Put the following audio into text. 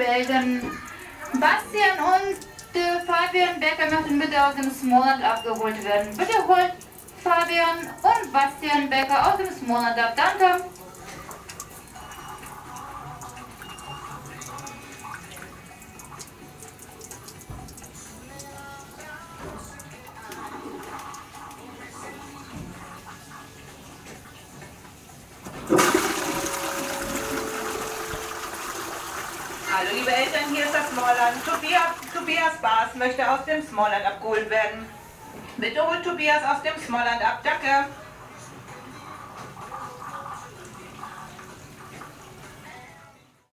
Eltern. Bastian und Fabian Becker möchten bitte aus dem Smallland abgeholt werden. Bitte holt Fabian und Bastian Becker aus dem Smallland ab. Danke. Hallo liebe Eltern, hier ist das Smallland. Tobias Baas möchte aus dem Smallland abgeholt werden. Bitte holt Tobias aus dem Smallland ab. Danke.